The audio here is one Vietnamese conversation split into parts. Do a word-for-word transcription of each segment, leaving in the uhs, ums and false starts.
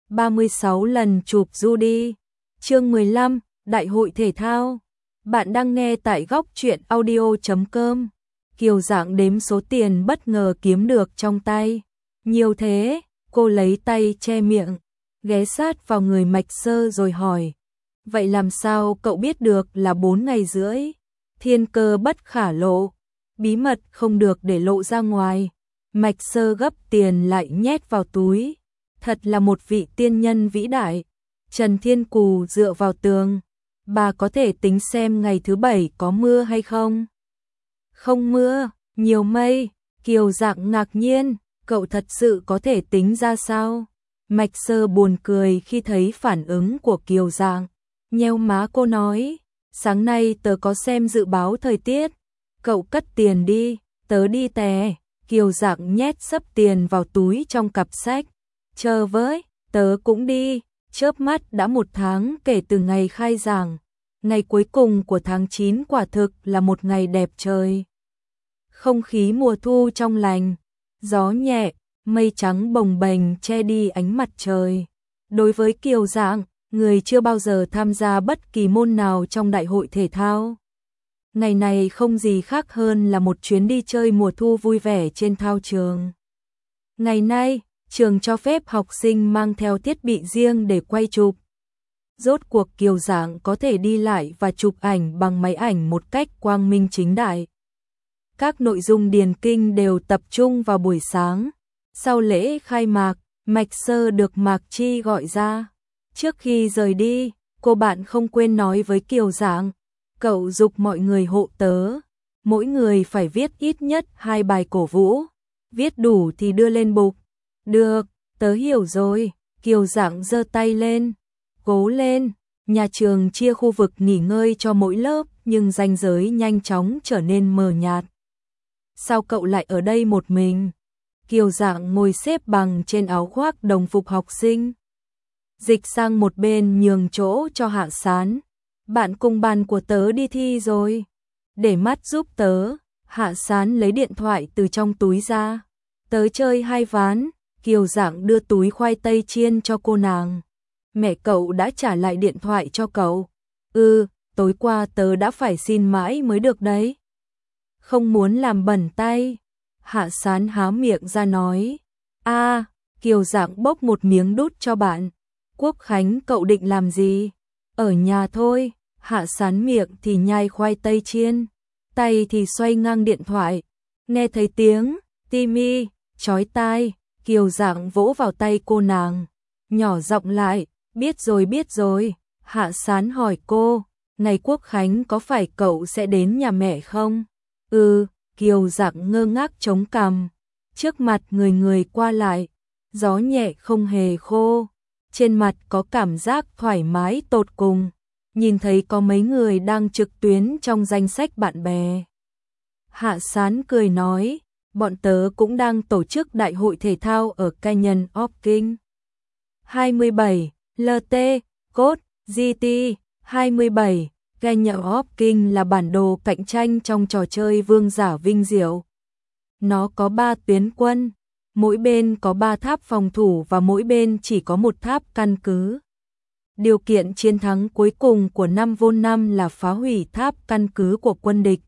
ba mươi sáu lần chụp Judy. Chương mười lăm, Đại hội thể thao. Bạn đang nghe tại góc truyện audio chấm com. Kiều Dạng đếm số tiền bất ngờ kiếm được trong tay. Nhiều thế, cô lấy tay che miệng, ghé sát vào người Mạch Sơ rồi hỏi. Vậy làm sao cậu biết được là bốn ngày rưỡi? Thiên cơ bất khả lộ, bí mật không được để lộ ra ngoài. Mạch Sơ gấp tiền lại nhét vào túi. Thật là một vị tiên nhân vĩ đại. Trần Thiên Cù dựa vào tường. Bà có thể tính xem ngày thứ bảy có mưa hay không? Không mưa, nhiều mây. Kiều Dạng ngạc nhiên, cậu thật sự có thể tính ra sao? Mạch Sơ buồn cười khi thấy phản ứng của Kiều Dạng. Nheo má cô nói, sáng nay tớ có xem dự báo thời tiết. Cậu cất tiền đi, tớ đi tè. Kiều Dạng nhét sấp tiền vào túi trong cặp sách. Chờ với, tớ cũng đi. Chớp mắt đã một tháng kể từ ngày khai giảng. Ngày cuối cùng của tháng chín quả thực là một ngày đẹp trời. Không khí mùa thu trong lành, gió nhẹ, mây trắng bồng bềnh che đi ánh mặt trời. Đối với Kiều Dạng, người chưa bao giờ tham gia bất kỳ môn nào trong đại hội thể thao, ngày này không gì khác hơn là một chuyến đi chơi mùa thu vui vẻ trên thao trường. Ngày nay, trường cho phép học sinh mang theo thiết bị riêng để quay chụp. Rốt cuộc Kiều Dạng có thể đi lại và chụp ảnh bằng máy ảnh một cách quang minh chính đại. Các nội dung điền kinh đều tập trung vào buổi sáng. Sau lễ khai mạc, Mạch Sơ được Mạc Chi gọi ra. Trước khi rời đi, cô bạn không quên nói với Kiều Dạng, cậu giục mọi người hộ tớ. Mỗi người phải viết ít nhất hai bài cổ vũ. Viết đủ thì đưa lên bục. Được, tớ hiểu rồi. Kiều Dạng giơ tay lên. Cố lên. Nhà trường chia khu vực nghỉ ngơi cho mỗi lớp, nhưng ranh giới nhanh chóng trở nên mờ nhạt. Sao cậu lại ở đây một mình? Kiều Dạng ngồi xếp bằng trên áo khoác đồng phục học sinh. Dịch sang một bên nhường chỗ cho Hạ Sán. Bạn cùng bàn của tớ đi thi rồi. Để mắt giúp tớ. Hạ Sán lấy điện thoại từ trong túi ra. Tớ chơi hai ván. Kiều Dạng đưa túi khoai tây chiên cho cô nàng. Mẹ cậu đã trả lại điện thoại cho cậu. Ừ, tối qua tớ đã phải xin mãi mới được đấy. Không muốn làm bẩn tay. Hạ Sán há miệng ra nói. A, à, Kiều Dạng bốc một miếng đút cho bạn. Quốc Khánh cậu định làm gì? Ở nhà thôi. Hạ Sán miệng thì nhai khoai tây chiên, tay thì xoay ngang điện thoại. Nghe thấy tiếng Timmy chói tai, Kiều Dạng vỗ vào tay cô nàng, nhỏ giọng lại, biết rồi biết rồi. Hạ Sán hỏi cô, ngày Quốc Khánh có phải cậu sẽ đến nhà mẹ không? Ừ, Kiều Dạng ngơ ngác chống cằm. Trước mặt người người qua lại, gió nhẹ không hề khô, trên mặt có cảm giác thoải mái tột cùng. Nhìn thấy có mấy người đang trực tuyến trong danh sách bạn bè. Hạ Sán cười nói, bọn tớ cũng đang tổ chức đại hội thể thao ở Canyon of King. hai mươi bảy, lờ tê, Code, giê tê, hai mươi bảy, Canyon of King là bản đồ cạnh tranh trong trò chơi vương giả vinh diệu. Nó có ba tuyến quân, mỗi bên có ba tháp phòng thủ và mỗi bên chỉ có một tháp căn cứ. Điều kiện chiến thắng cuối cùng của năm vôn năm là phá hủy tháp căn cứ của quân địch.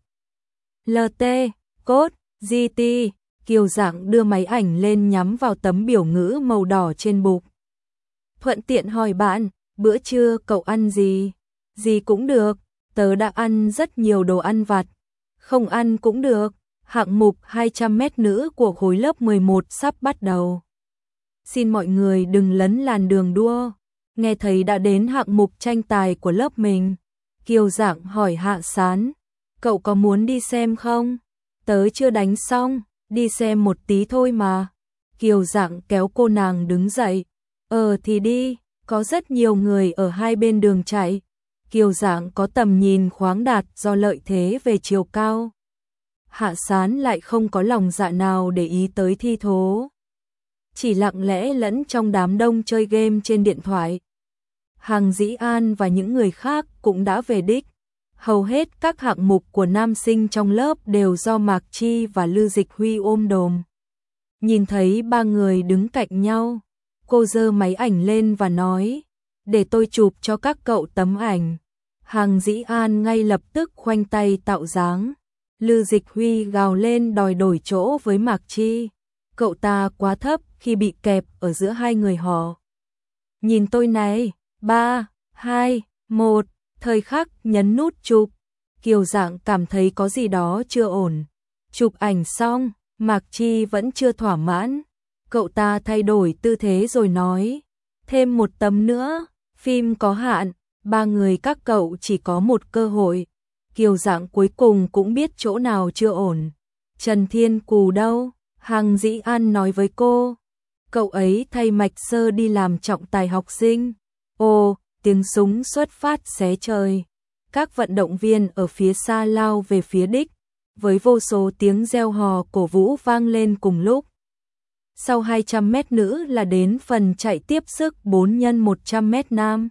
lờ tê, Code, giê tê, Kiều Dạng đưa máy ảnh lên nhắm vào tấm biểu ngữ màu đỏ trên bục. Thuận tiện hỏi bạn, bữa trưa cậu ăn gì? Gì cũng được, tớ đã ăn rất nhiều đồ ăn vặt. Không ăn cũng được, hạng mục hai trăm mét nữ của khối lớp mười một sắp bắt đầu. Xin mọi người đừng lấn làn đường đua. Nghe thấy đã đến hạng mục tranh tài của lớp mình. Kiều Dạng hỏi Hạ Sán, cậu có muốn đi xem không? Tớ chưa đánh xong, đi xem một tí thôi mà. Kiều Dạng kéo cô nàng đứng dậy. Ờ thì đi, có rất nhiều người ở hai bên đường chạy. Kiều Dạng có tầm nhìn khoáng đạt do lợi thế về chiều cao. Hạ Sán lại không có lòng dạ nào để ý tới thi thố. Chỉ lặng lẽ lẫn trong đám đông chơi game trên điện thoại. Hàng Dĩ An và những người khác cũng đã về đích. Hầu hết các hạng mục của nam sinh trong lớp đều do Mạc Chi và Lư Dịch Huy ôm đồm. Nhìn thấy ba người đứng cạnh nhau, Cô giơ máy ảnh lên và nói, để tôi chụp cho các cậu tấm ảnh. Hằng Dĩ An ngay lập tức khoanh tay tạo dáng. Lư Dịch Huy gào lên đòi đổi chỗ với Mạc Chi. Cậu ta quá thấp khi bị kẹp ở giữa hai người họ. Nhìn tôi này, ba, hai, một, thời khắc nhấn nút chụp. Kiều Dạng cảm thấy có gì đó chưa ổn. Chụp ảnh xong, Mạc Chi vẫn chưa thỏa mãn. Cậu ta thay đổi tư thế rồi nói, thêm một tấm nữa, phim có hạn, ba người các cậu chỉ có một cơ hội. Kiều Dạng cuối cùng cũng biết chỗ nào chưa ổn. Trần Thiên Cù đâu? Hằng Dĩ An nói với cô. Cậu ấy thay Mạch Sơ đi làm trọng tài học sinh. Ồ, tiếng súng xuất phát xé trời. Các vận động viên ở phía xa lao về phía đích, với vô số tiếng reo hò cổ vũ vang lên cùng lúc. Sau hai trăm mét nữ là đến phần chạy tiếp sức bốn nhân một trăm mét nam.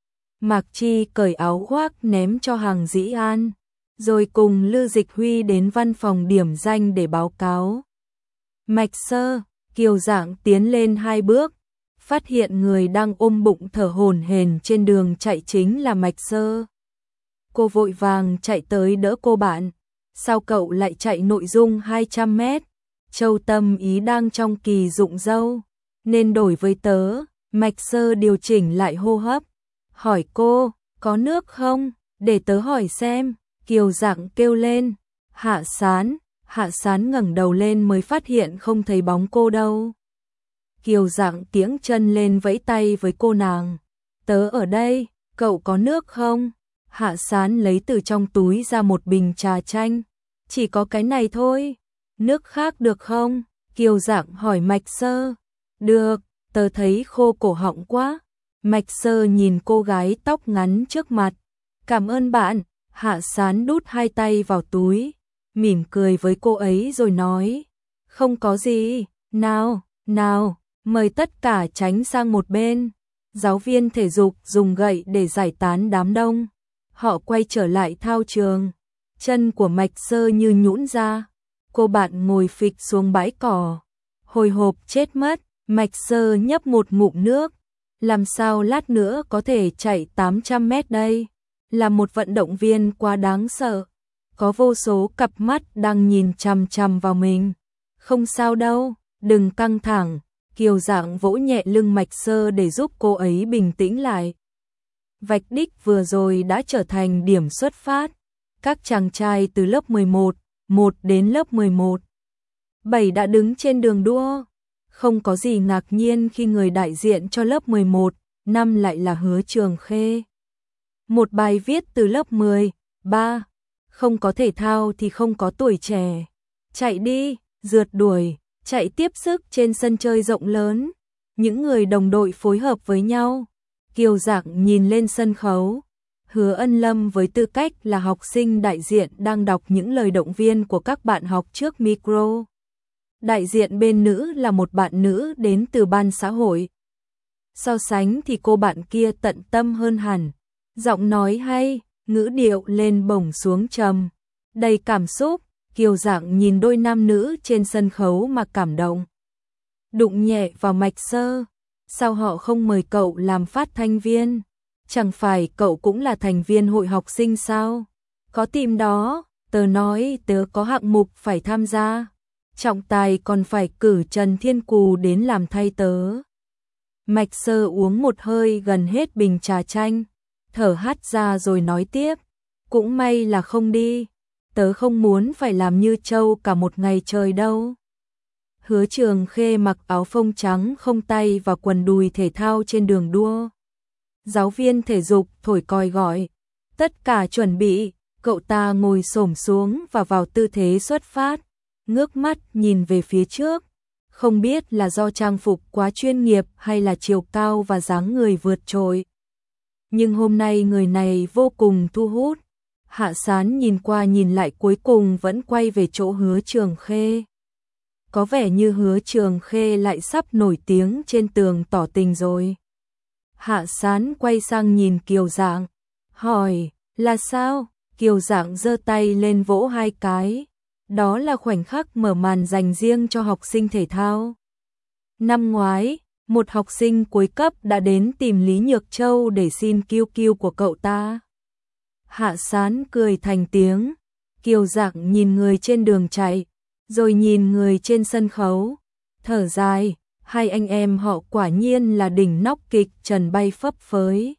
Mạc Chi cởi áo khoác ném cho Hằng Dĩ An, rồi cùng Lư Dịch Huy đến văn phòng điểm danh để báo cáo. Mạch Sơ, Kiều Dạng tiến lên hai bước, phát hiện người đang ôm bụng thở hổn hển trên đường chạy chính là Mạch Sơ. Cô vội vàng chạy tới đỡ cô bạn. Sao cậu lại chạy nội dung hai trăm mét? Châu Tâm Ý đang trong kỳ rụng râu, nên đổi với tớ. Mạch Sơ điều chỉnh lại hô hấp, hỏi cô, có nước không? Để tớ hỏi xem. Kiều Dạng kêu lên. Hạ Sán. Hạ Sán ngẩng đầu lên mới phát hiện không thấy bóng cô đâu. Kiều Dạng kiễng chân lên vẫy tay với cô nàng. Tớ ở đây, cậu có nước không? Hạ Sán lấy từ trong túi ra một bình trà chanh. Chỉ có cái này thôi. Nước khác được không? Kiều Dạng hỏi Mạch Sơ. Được, tớ thấy khô cổ họng quá. Mạch Sơ nhìn cô gái tóc ngắn trước mặt. Cảm ơn bạn. Hạ Sán đút hai tay vào túi, mỉm cười với cô ấy rồi nói. Không có gì, nào, nào, mời tất cả tránh sang một bên. Giáo viên thể dục dùng gậy để giải tán đám đông. Họ quay trở lại thao trường. Chân của Mạch Sơ như nhũn ra. Cô bạn ngồi phịch xuống bãi cỏ. Hồi hộp chết mất. Mạch Sơ nhấp một ngụm nước. Làm sao lát nữa có thể chạy tám trăm mét đây? Là một vận động viên quá đáng sợ. Có vô số cặp mắt đang nhìn chằm chằm vào mình. Không sao đâu, đừng căng thẳng. Kiều Dạng vỗ nhẹ lưng Mạch Sơ để giúp cô ấy bình tĩnh lại. Vạch đích vừa rồi đã trở thành điểm xuất phát. Các chàng trai từ lớp mười một, một đến lớp mười một, bảy đã đứng trên đường đua. Không có gì ngạc nhiên khi người đại diện cho lớp mười một, năm lại là Hứa Trường Khê. Một bài viết từ lớp mười ba, không có thể thao thì không có tuổi trẻ. Chạy đi, rượt đuổi, chạy tiếp sức trên sân chơi rộng lớn. Những người đồng đội phối hợp với nhau. Kiều Dạng nhìn lên sân khấu. Hứa Ân Lâm với tư cách là học sinh đại diện đang đọc những lời động viên của các bạn học trước micro. Đại diện bên nữ là một bạn nữ đến từ ban xã hội. So sánh thì cô bạn kia tận tâm hơn hẳn. Giọng nói hay, ngữ điệu lên bổng xuống trầm, đầy cảm xúc. Kiều Dạng nhìn đôi nam nữ trên sân khấu mà cảm động. Đụng nhẹ vào Mạch Sơ. Sao họ không mời cậu làm phát thanh viên? Chẳng phải cậu cũng là thành viên hội học sinh sao? Có tìm đó, tớ nói tớ có hạng mục phải tham gia. Trọng tài còn phải cử Trần Thiên Cù đến làm thay tớ. Mạch Sơ uống một hơi gần hết bình trà chanh, thở hắt ra rồi nói tiếp. Cũng may là không đi. Tớ không muốn phải làm như trâu cả một ngày trời đâu. Hứa Trường Khê mặc áo phông trắng không tay và quần đùi thể thao trên đường đua. Giáo viên thể dục thổi còi gọi. Tất cả chuẩn bị, cậu ta ngồi xổm xuống và vào tư thế xuất phát, ngước mắt nhìn về phía trước. Không biết là do trang phục quá chuyên nghiệp hay là chiều cao và dáng người vượt trội. Nhưng hôm nay người này vô cùng thu hút. Hạ Sán nhìn qua nhìn lại cuối cùng vẫn quay về chỗ Hứa Trường Khê. Có vẻ như Hứa Trường Khê lại sắp nổi tiếng trên tường tỏ tình rồi. Hạ Sán quay sang nhìn Kiều Dạng, hỏi, là sao? Kiều Dạng giơ tay lên vỗ hai cái. Đó là khoảnh khắc mở màn dành riêng cho học sinh thể thao. Năm ngoái, Một học sinh cuối cấp đã đến tìm Lý Nhược Châu để xin Kiêu Kiêu của cậu ta. Hạ Sán cười thành tiếng, Kiều Dạng nhìn người trên đường chạy, rồi nhìn người trên sân khấu, thở dài, hai anh em họ quả nhiên là đỉnh nóc kịch trần bay phấp phới.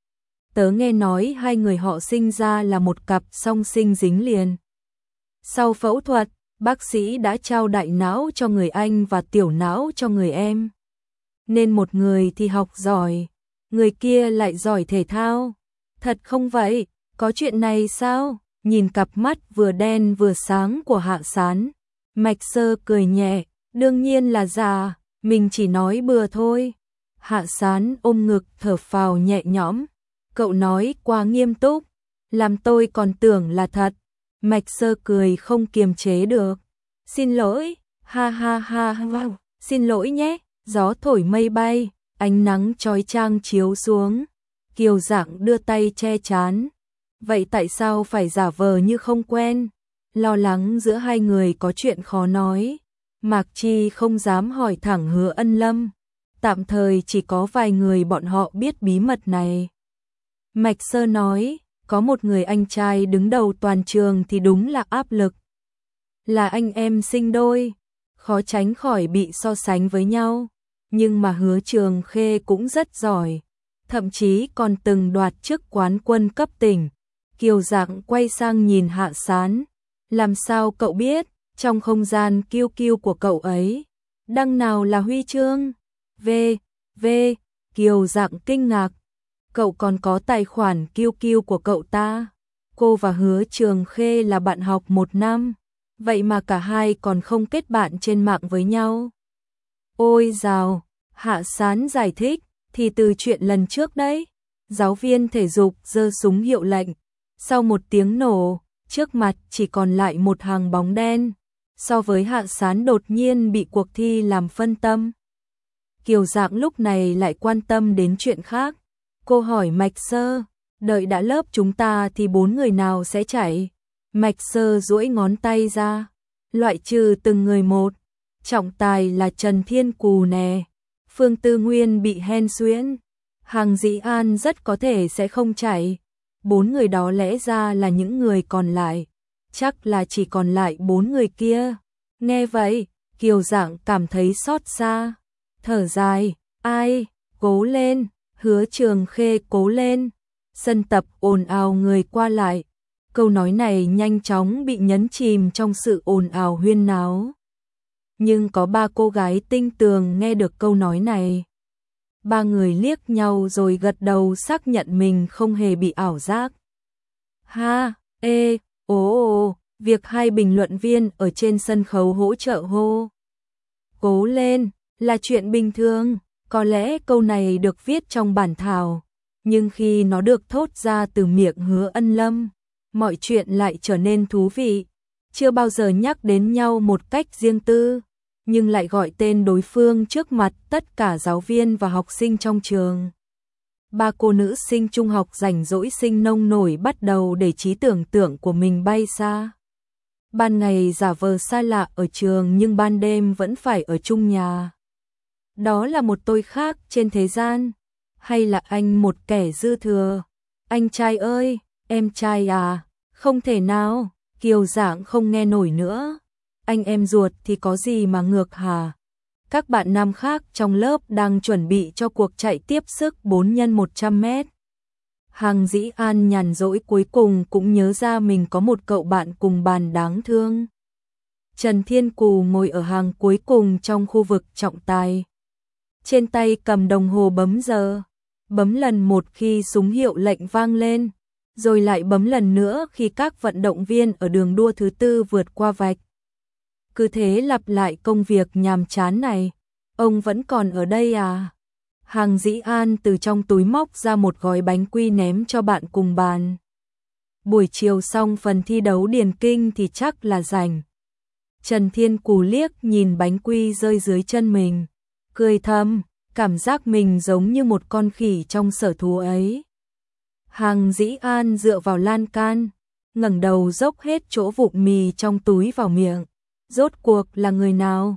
Tớ nghe nói hai người họ sinh ra là một cặp song sinh dính liền. Sau phẫu thuật, bác sĩ đã trao đại não cho người anh và tiểu não cho người em. Nên một người thì học giỏi, người kia lại giỏi thể thao. Thật không vậy, có chuyện này sao? Nhìn cặp mắt vừa đen vừa sáng của Hạ Sán, Mạch Sơ cười nhẹ, đương nhiên là giả, mình chỉ nói bừa thôi. Hạ Sán ôm ngực thở phào nhẹ nhõm, cậu nói quá nghiêm túc, làm tôi còn tưởng là thật. Mạch Sơ cười không kiềm chế được, xin lỗi, ha ha ha ha, xin lỗi nhé. Gió thổi mây bay, ánh nắng chói chang chiếu xuống. Kiều Dạng đưa tay che trán. Vậy tại sao phải giả vờ như không quen? Lo lắng giữa hai người có chuyện khó nói. Mạc Chi không dám hỏi thẳng Hứa Ân Lâm. Tạm thời chỉ có vài người bọn họ biết bí mật này. Mạch Sơ nói, có một người anh trai đứng đầu toàn trường thì đúng là áp lực. Là anh em sinh đôi, khó tránh khỏi bị so sánh với nhau. Nhưng mà Hứa Trường Khê cũng rất giỏi, thậm chí còn từng đoạt chức quán quân cấp tỉnh. Kiều Dạng quay sang nhìn Hạ Sán, làm sao cậu biết, trong không gian Kiêu Kiêu của cậu ấy, đằng nào là huy chương? V, V, Kiều Dạng kinh ngạc, cậu còn có tài khoản Kiêu Kiêu của cậu ta. Cô và Hứa Trường Khê là bạn học một năm, vậy mà cả hai còn không kết bạn trên mạng với nhau. Ôi dào, Hạ Sán giải thích, thì từ chuyện lần trước đấy. Giáo viên thể dục giơ súng hiệu lệnh, sau một tiếng nổ, trước mặt chỉ còn lại một hàng bóng đen. So với Hạ Sán đột nhiên bị cuộc thi làm phân tâm, Kiều Dạng lúc này lại quan tâm đến chuyện khác. Cô hỏi Mạch Sơ, đợi đã lớp chúng ta thì bốn người nào sẽ chạy? Mạch Sơ duỗi ngón tay ra, loại trừ từng người một. Trọng tài là Trần Thiên Cù nè, Phương Tư Nguyên bị hen suyễn, Hằng Dĩ An rất có thể sẽ không chạy. Bốn người đó lẽ ra là những người còn lại, chắc là chỉ còn lại bốn người kia. Nghe vậy, Kiều Dạng cảm thấy xót xa, thở dài, ai, cố lên, Hứa Trường Khê cố lên. Sân tập ồn ào người qua lại, câu nói này nhanh chóng bị nhấn chìm trong sự ồn ào huyên náo. Nhưng có ba cô gái tinh tường nghe được câu nói này. Ba người liếc nhau rồi gật đầu xác nhận mình không hề bị ảo giác. Ha, ê, ồ ồ, việc hai bình luận viên ở trên sân khấu hỗ trợ hô cố lên là chuyện bình thường. Có lẽ câu này được viết trong bản thảo, nhưng khi nó được thốt ra từ miệng Hứa Ân Lâm, mọi chuyện lại trở nên thú vị. Chưa bao giờ nhắc đến nhau một cách riêng tư, nhưng lại gọi tên đối phương trước mặt tất cả giáo viên và học sinh trong trường. Ba cô nữ sinh trung học rảnh rỗi sinh nông nổi bắt đầu để trí tưởng tượng của mình bay xa. Ban ngày giả vờ xa lạ ở trường nhưng ban đêm vẫn phải ở chung nhà. Đó là một tôi khác trên thế gian, hay là anh một kẻ dư thừa? Anh trai ơi, em trai à, không thể nào. Kiều Dạng không nghe nổi nữa. Anh em ruột thì có gì mà ngược hả? Các bạn nam khác trong lớp đang chuẩn bị cho cuộc chạy tiếp sức bốn nhân một trăm mét. Hằng Dĩ An nhàn rỗi cuối cùng cũng nhớ ra mình có một cậu bạn cùng bàn đáng thương. Trần Thiên Cù ngồi ở hàng cuối cùng trong khu vực trọng tài. Trên tay cầm đồng hồ bấm giờ, bấm lần một khi súng hiệu lệnh vang lên, rồi lại bấm lần nữa khi các vận động viên ở đường đua thứ tư vượt qua vạch. Cứ thế lặp lại công việc nhàm chán này. Ông vẫn còn ở đây à? Hằng Dĩ An từ trong túi móc ra một gói bánh quy ném cho bạn cùng bàn. Buổi chiều xong phần thi đấu điền kinh thì chắc là rảnh. Trần Thiên Cù liếc nhìn bánh quy rơi dưới chân mình, cười thầm, cảm giác mình giống như một con khỉ trong sở thú ấy. Hằng Dĩ An dựa vào lan can, ngẩng đầu dốc hết chỗ vụn mì trong túi vào miệng. Rốt cuộc là người nào?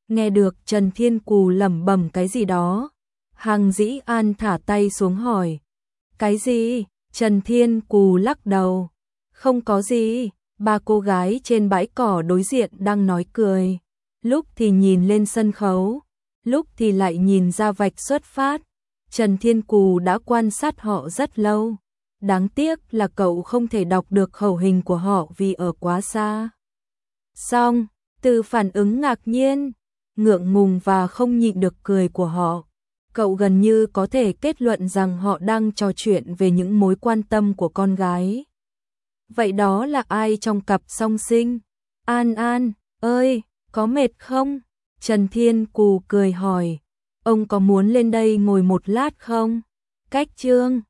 Nghe được Trần Thiên Cù lẩm bẩm cái gì đó, Hằng Dĩ An thả tay xuống hỏi. Cái gì? Trần Thiên Cù lắc đầu. Không có gì, ba cô gái trên bãi cỏ đối diện đang nói cười. Lúc thì nhìn lên sân khấu, lúc thì lại nhìn ra vạch xuất phát. Trần Thiên Cù đã quan sát họ rất lâu. Đáng tiếc là cậu không thể đọc được khẩu hình của họ vì ở quá xa. Xong, từ phản ứng ngạc nhiên, ngượng ngùng và không nhịn được cười của họ, cậu gần như có thể kết luận rằng họ đang trò chuyện về những mối quan tâm của con gái. Vậy đó là ai trong cặp song sinh? An An, ơi, có mệt không? Trần Thiên Cù cười hỏi, ông có muốn lên đây ngồi một lát không? Cách Trương